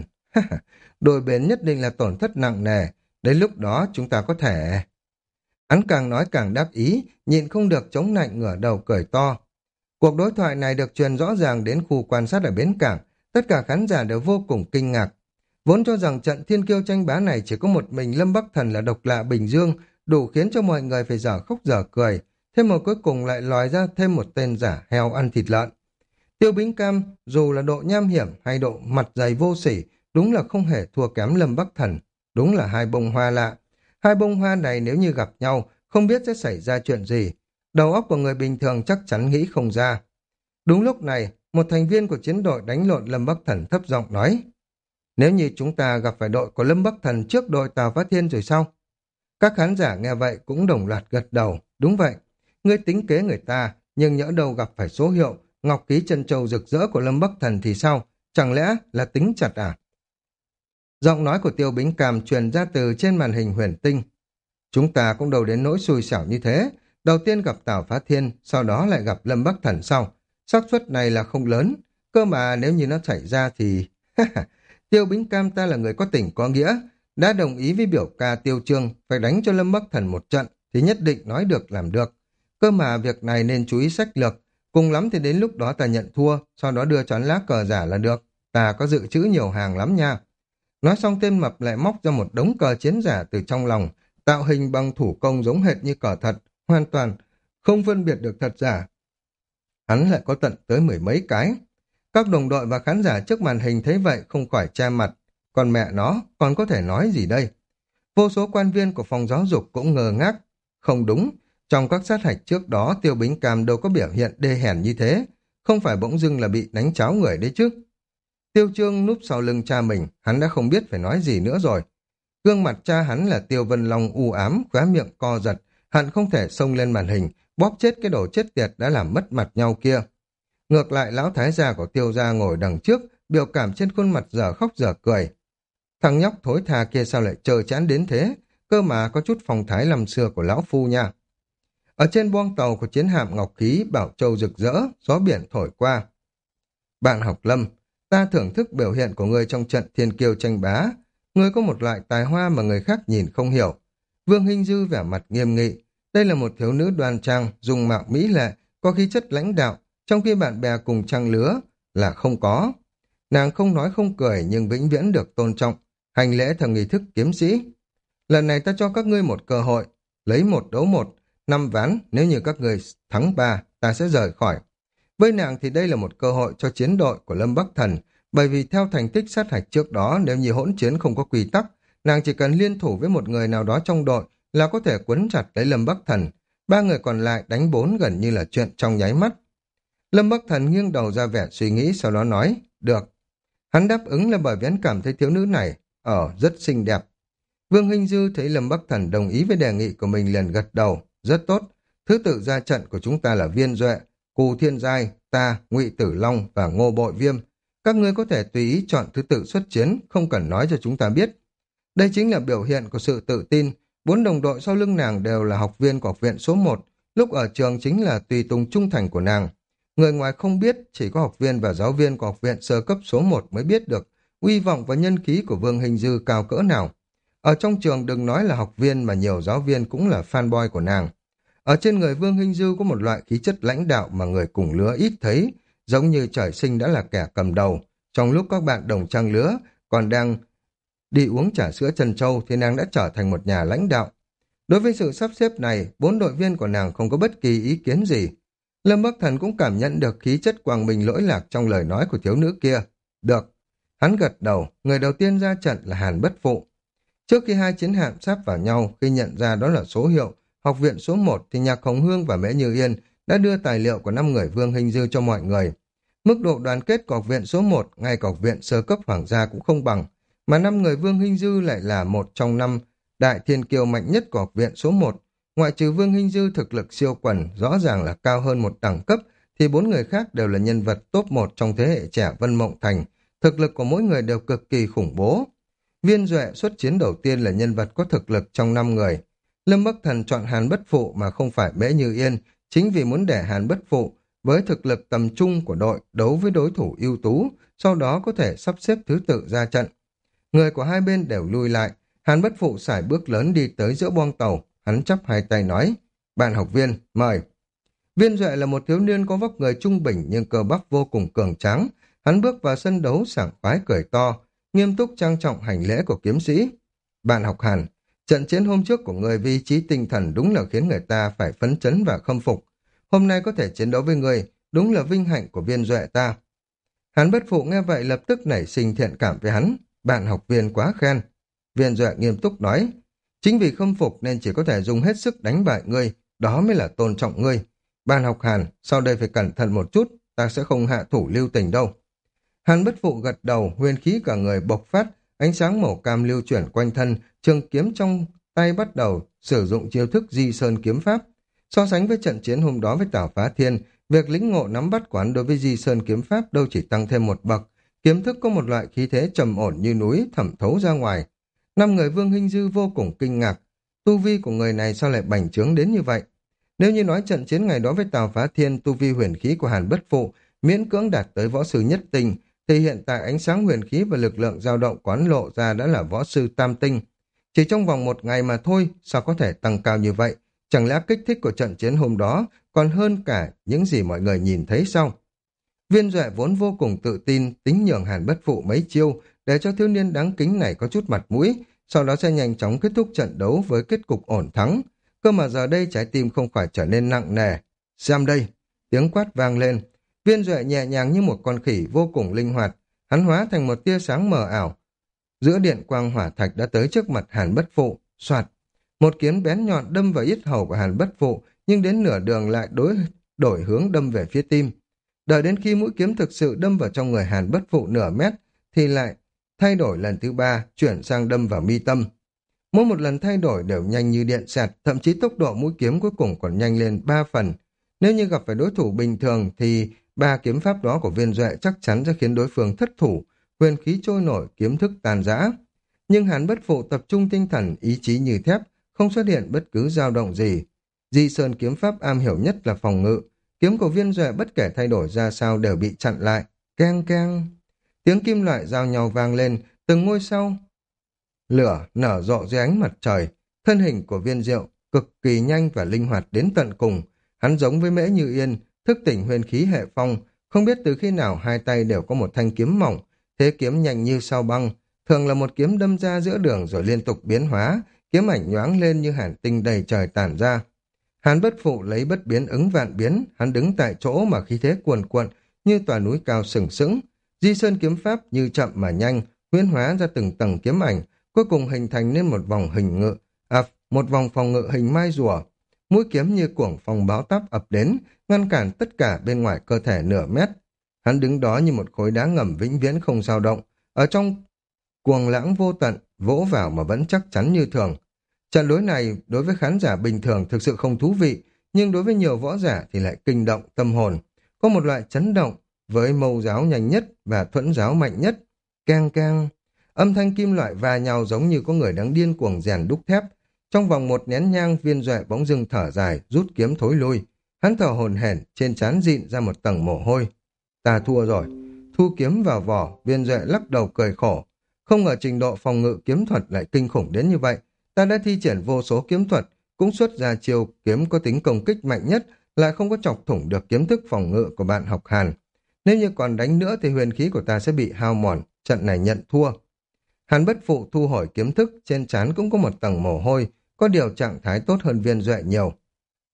Đội bên nhất định là tổn thất nặng nề, đến lúc đó chúng ta có thể... Hắn càng nói càng đáp ý, nhịn không được chống nạnh ngửa đầu cười to. Cuộc đối thoại này được truyền rõ ràng đến khu quan sát ở bến cảng, tất cả khán giả đều vô cùng kinh ngạc. Vốn cho rằng trận thiên kiêu tranh bá này chỉ có một mình Lâm Bắc Thần là độc lạ Bình Dương, đủ khiến cho mọi người phải dở khóc dở cười, thế mà cuối cùng lại lòi ra thêm một tên giả heo ăn thịt lợn. Tiêu Bính Cam, dù là độ nham hiểm hay độ mặt dày vô sỉ, đúng là không hề thua kém Lâm Bắc Thần, đúng là hai bông hoa lạ. Hai bông hoa này nếu như gặp nhau, không biết sẽ xảy ra chuyện gì. Đầu óc của người bình thường chắc chắn nghĩ không ra. Đúng lúc này, một thành viên của chiến đội đánh lộn Lâm Bắc Thần thấp giọng nói, nếu như chúng ta gặp phải đội của Lâm Bắc Thần trước đội Tào Phá Thiên rồi sao? Các khán giả nghe vậy cũng đồng loạt gật đầu, đúng vậy. Ngươi tính kế người ta, nhưng nhỡ đâu gặp phải số hiệu, ngọc ký chân châu rực rỡ của Lâm Bắc Thần thì sao? Chẳng lẽ là tính chặt à? Giọng nói của Tiêu Bính Cam truyền ra từ trên màn hình huyền tinh. Chúng ta cũng đâu đến nỗi xui xẻo như thế. Đầu tiên gặp Tào Phá Thiên, sau đó lại gặp Lâm Bắc Thần sau. Xác suất này là không lớn. Cơ mà nếu như nó xảy ra thì... Tiêu Bính Cam ta là người có tình có nghĩa. Đã đồng ý với biểu ca Tiêu Trương phải đánh cho Lâm Bắc Thần một trận thì nhất định nói được làm được. Cơ mà việc này nên chú ý sách lược. Cùng lắm thì đến lúc đó ta nhận thua, sau đó đưa cho hắn lá cờ giả là được. Ta có dự trữ nhiều hàng lắm nha. Nói xong tên mập lại móc ra một đống cờ chiến giả từ trong lòng, tạo hình bằng thủ công giống hệt như cờ thật, hoàn toàn không phân biệt được thật giả. Hắn lại có tận tới mười mấy cái. Các đồng đội và khán giả trước màn hình thấy vậy không khỏi che mặt. Còn mẹ nó, còn có thể nói gì đây? Vô số quan viên của phòng giáo dục cũng ngờ ngác. Không đúng, trong các sát hạch trước đó Tiêu Bính Cam đâu có biểu hiện đê hèn như thế. Không phải bỗng dưng là bị đánh cháo người đấy chứ. Tiêu Trương núp sau lưng cha mình, hắn đã không biết phải nói gì nữa rồi. Gương mặt cha hắn là Tiêu Vân Long u ám, khóe miệng co giật, hận không thể xông lên màn hình, bóp chết cái đồ chết tiệt đã làm mất mặt nhau kia. Ngược lại lão thái gia của Tiêu gia ngồi đằng trước, biểu cảm trên khuôn mặt dở khóc dở cười. Thằng nhóc thối tha kia sao lại chờ chán đến thế, cơ mà có chút phong thái năm xưa của lão phu nha. Ở trên boong tàu của chiến hạm ngọc khí Bảo Châu rực rỡ, gió biển thổi qua. Bạn học Lâm, ta thưởng thức biểu hiện của ngươi trong trận thiên kiêu tranh bá. Ngươi có một loại tài hoa mà người khác nhìn không hiểu. Vương Hinh Dư vẻ mặt nghiêm nghị. Đây là một thiếu nữ đoan trang, dung mạo mỹ lệ, có khí chất lãnh đạo, trong khi bạn bè cùng trang lứa là không có. Nàng không nói không cười nhưng vĩnh viễn được tôn trọng, hành lễ theo nghi thức kiếm sĩ. Lần này ta cho các ngươi một cơ hội, lấy một đấu một, năm ván, nếu như các ngươi thắng ba, ta sẽ rời khỏi. Với nàng thì đây là một cơ hội cho chiến đội của Lâm Bắc Thần, bởi vì theo thành tích sát hạch trước đó, nếu như hỗn chiến không có quy tắc, nàng chỉ cần liên thủ với một người nào đó trong đội là có thể quấn chặt lấy Lâm Bắc Thần. Ba người còn lại đánh bốn gần như là chuyện trong nháy mắt. Lâm Bắc Thần nghiêng đầu ra vẻ suy nghĩ, sau đó nói, được. Hắn đáp ứng là bởi vì hắn cảm thấy thiếu nữ này ở rất xinh đẹp. Vương Hinh Dư thấy Lâm Bắc Thần đồng ý với đề nghị của mình liền gật đầu, rất tốt. Thứ tự ra trận của chúng ta là Viên Duệ, Cù Thiên Giai, ta, Ngụy Tử Long và Ngô Bội Viêm. Các ngươi có thể tùy ý chọn thứ tự xuất chiến, không cần nói cho chúng ta biết. Đây chính là biểu hiện của sự tự tin. Bốn đồng đội sau lưng nàng đều là học viên của học viện số một, lúc ở trường chính là tùy tùng trung thành của nàng. Người ngoài không biết, chỉ có học viên và giáo viên của học viện sơ cấp số một mới biết được uy vọng và nhân khí của Vương Hình Dư cao cỡ nào. Ở trong trường đừng nói là học viên mà nhiều giáo viên cũng là fanboy của nàng. Ở trên người Vương Hinh Dư có một loại khí chất lãnh đạo mà người cùng lứa ít thấy, giống như trời sinh đã là kẻ cầm đầu. Trong lúc các bạn đồng trang lứa còn đang đi uống trà sữa trân châu thì nàng đã trở thành một nhà lãnh đạo. Đối với sự sắp xếp này, bốn đội viên của nàng không có bất kỳ ý kiến gì. Lâm Bắc Thần cũng cảm nhận được khí chất quang minh lỗi lạc trong lời nói của thiếu nữ kia. Được. Hắn gật đầu, người đầu tiên ra trận là Hàn Bất Phụ. Trước khi hai chiến hạm sáp vào nhau, khi nhận ra đó là số hiệu, học viện số một thì Nhạc Hồng Hương và Mễ Như Yên đã đưa tài liệu của năm người Vương Hình Dư cho mọi người. Mức độ đoàn kết của học viện số một, ngay cả học viện sơ cấp hoàng gia cũng không bằng, mà năm người Vương Hình Dư lại là một trong năm đại thiên kiêu mạnh nhất của học viện số một. Ngoại trừ Vương Hình Dư thực lực siêu quần, rõ ràng là cao hơn một đẳng cấp, thì bốn người khác đều là nhân vật top một trong thế hệ trẻ Vân Mộng Thành. Thực lực của mỗi người đều cực kỳ khủng bố. Viên Duệ xuất chiến đầu tiên là nhân vật có thực lực trong năm người. Lâm Bắc Thần chọn Hàn Bất Phụ mà không phải Mễ Như Yên, chính vì muốn để Hàn Bất Phụ với thực lực tầm trung của đội đấu với đối thủ ưu tú, sau đó có thể sắp xếp thứ tự ra trận. Người của hai bên đều lui lại, Hàn Bất Phụ sải bước lớn đi tới giữa boong tàu, hắn chắp hai tay nói, bạn học viên, mời. Viên Duệ là một thiếu niên có vóc người trung bình nhưng cơ bắp vô cùng cường tráng, hắn bước vào sân đấu sảng khoái cười to, nghiêm túc trang trọng hành lễ của kiếm sĩ. Bạn học Hàn, trận chiến hôm trước của người vì trí tinh thần đúng là khiến người ta phải phấn chấn và khâm phục. Hôm nay có thể chiến đấu với người, đúng là vinh hạnh của Viên Duệ ta. Hàn Bất Phụ nghe vậy lập tức nảy sinh thiện cảm với hắn. Bạn học viên quá khen. Viên Duệ nghiêm túc nói, chính vì khâm phục nên chỉ có thể dùng hết sức đánh bại ngươi, đó mới là tôn trọng ngươi. Bạn học Hàn, sau đây phải cẩn thận một chút, ta sẽ không hạ thủ lưu tình đâu. Hàn Bất Phụ gật đầu, huyền khí cả người bộc phát, ánh sáng màu cam lưu chuyển quanh thân, trường kiếm trong tay bắt đầu sử dụng chiêu thức Di Sơn kiếm pháp. So sánh với trận chiến hôm đó với Tào Phá Thiên, việc lĩnh ngộ nắm bắt quán đối với Di Sơn kiếm pháp đâu chỉ tăng thêm một bậc, kiếm thức có một loại khí thế trầm ổn như núi thẩm thấu ra ngoài. Năm người Vương Hinh Dư vô cùng kinh ngạc, tu vi của người này sao lại bành trướng đến như vậy? Nếu như nói trận chiến ngày đó với Tào Phá Thiên, tu vi huyền khí của Hàn Bất Phụ miễn cưỡng đạt tới võ sư nhất tinh, thì hiện tại ánh sáng huyền khí và lực lượng dao động quán lộ ra đã là võ sư tam tinh. Chỉ trong vòng một ngày mà thôi, sao có thể tăng cao như vậy? Chẳng lẽ kích thích của trận chiến hôm đó còn hơn cả những gì mọi người nhìn thấy sao? Viên Duệ vốn vô cùng tự tin, tính nhường Hàn Bất Phụ mấy chiêu để cho thiếu niên đáng kính này có chút mặt mũi, sau đó sẽ nhanh chóng kết thúc trận đấu với kết cục ổn thắng. Cơ mà giờ đây trái tim không khỏi trở nên nặng nề. Xem đây! Tiếng quát vang lên. Viên Duệ nhẹ nhàng như một con khỉ vô cùng linh hoạt, hắn hóa thành một tia sáng mờ ảo. Giữa điện quang hỏa thạch đã tới trước mặt Hàn Bất Phụ, soạt. Một kiếm bén nhọn đâm vào yết hầu của Hàn Bất Phụ, nhưng đến nửa đường lại đối đổi hướng đâm về phía tim. Đợi đến khi mũi kiếm thực sự đâm vào trong người Hàn Bất Phụ nửa mét, thì lại thay đổi lần thứ ba, chuyển sang đâm vào mi tâm. Mỗi một lần thay đổi đều nhanh như điện xẹt, thậm chí tốc độ mũi kiếm cuối cùng còn nhanh lên ba phần. Nếu như gặp phải đối thủ bình thường thì ba kiếm pháp đó của Viên Duệ chắc chắn sẽ khiến đối phương thất thủ, huyền khí trôi nổi, kiếm thức tàn rã. Nhưng Hàn Bất Phụ tập trung tinh thần, ý chí như thép, không xuất hiện bất cứ dao động gì. Di Sơn kiếm pháp am hiểu nhất là phòng ngự, kiếm của Viên Duệ bất kể thay đổi ra sao đều bị chặn lại. Keng keng, tiếng kim loại giao nhau vang lên, từng ngôi sao lửa nở rộ dưới ánh mặt trời. Thân hình của Viên Diệu cực kỳ nhanh và linh hoạt đến tận cùng. Hắn giống với Mễ Như Yên, thức tỉnh huyền khí hệ phong, không biết từ khi nào hai tay đều có một thanh kiếm mỏng, thế kiếm nhanh như sao băng, thường là một kiếm đâm ra giữa đường rồi liên tục biến hóa, kiếm ảnh nhoáng lên như hàn tinh đầy trời tản ra. Hàn Bất Phụ lấy bất biến ứng vạn biến, hắn đứng tại chỗ mà khí thế cuồn cuộn như tòa núi cao sừng sững. Di Sơn kiếm pháp như chậm mà nhanh, huyễn hóa ra từng tầng kiếm ảnh, cuối cùng hình thành nên một vòng hình ngự, à, một vòng phòng ngự hình mai rùa. Mũi kiếm như cuồng phong báo táp ập đến, ngăn cản tất cả bên ngoài cơ thể nửa mét. Hắn đứng đó như một khối đá ngầm vĩnh viễn không dao động, ở trong cuồng lãng vô tận, vỗ vào mà vẫn chắc chắn như thường. Trận đối này đối với khán giả bình thường thực sự không thú vị, nhưng đối với nhiều võ giả thì lại kinh động tâm hồn. Có một loại chấn động với mâu giáo nhanh nhất và thuẫn giáo mạnh nhất. Keng keng, âm thanh kim loại va nhau giống như có người đang điên cuồng rèn đúc thép. Trong vòng một nén nhang, Viên Duệ bỗng dưng thở dài, rút kiếm thối lui. Hắn thở hổn hển, trên trán dịn ra một tầng mồ hôi. Ta thua rồi. Thu kiếm vào vỏ, Viên Duệ lắc đầu cười khổ. Không ngờ trình độ phòng ngự kiếm thuật lại kinh khủng đến như vậy. Ta đã thi triển vô số kiếm thuật, cũng xuất ra chiêu kiếm có tính công kích mạnh nhất, lại không có chọc thủng được kiếm thức phòng ngự của bạn học Hàn. Nếu như còn đánh nữa thì huyền khí của ta sẽ bị hao mòn, trận này nhận thua. Hàn Bất Phụ thu hồi kiếm thức, trên trán cũng có một tầng mồ hôi, có điều trạng thái tốt hơn Viên Duệ nhiều.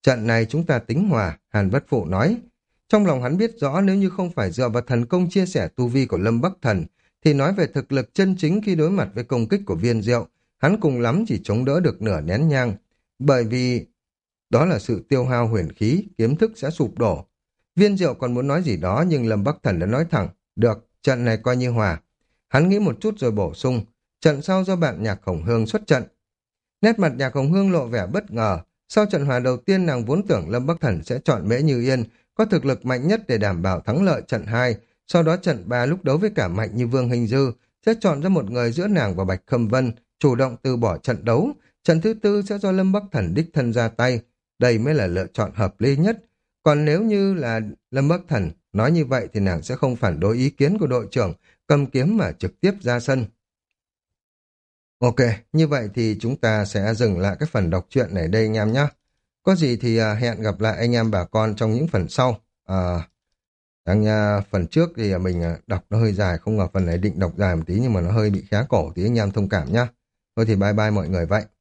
Trận này chúng ta tính hòa, Hàn Bất Phụ nói. Trong lòng hắn biết rõ nếu như không phải dựa vào thần công chia sẻ tu vi của Lâm Bắc Thần, thì nói về thực lực chân chính khi đối mặt với công kích của Viên Diệu, hắn cùng lắm chỉ chống đỡ được nửa nén nhang. Bởi vì đó là sự tiêu hao huyền khí, kiếm thức sẽ sụp đổ. Viên Diệu còn muốn nói gì đó nhưng Lâm Bắc Thần đã nói thẳng, được, trận này coi như hòa. Hắn nghĩ một chút rồi bổ sung, trận sau do bạn Nhạc Hồng Hương xuất trận. Nét mặt Nhạc Hồng Hương lộ vẻ bất ngờ, sau trận hòa đầu tiên nàng vốn tưởng Lâm Bắc Thần sẽ chọn Mễ Như Yên, có thực lực mạnh nhất để đảm bảo thắng lợi trận hai, sau đó trận ba lúc đấu với cả mạnh như Vương Hình Dư, sẽ chọn ra một người giữa nàng và Bạch Khâm Vân, chủ động từ bỏ trận đấu, trận thứ tư sẽ do Lâm Bắc Thần đích thân ra tay, đây mới là lựa chọn hợp lý nhất. Còn nếu như là Lâm Bắc Thần nói như vậy thì nàng sẽ không phản đối ý kiến của đội trưởng, cầm kiếm mà trực tiếp ra sân. Ok, như vậy thì chúng ta sẽ dừng lại cái phần đọc truyện này đây anh em nhé. Có gì thì à, hẹn gặp lại anh em bà con trong những phần sau. À, đang à, phần trước thì à, mình à, đọc nó hơi dài, không ngờ phần này định đọc dài một tí nhưng mà nó hơi bị khá cổ tí anh em thông cảm nhé. Thôi thì bye bye mọi người vậy.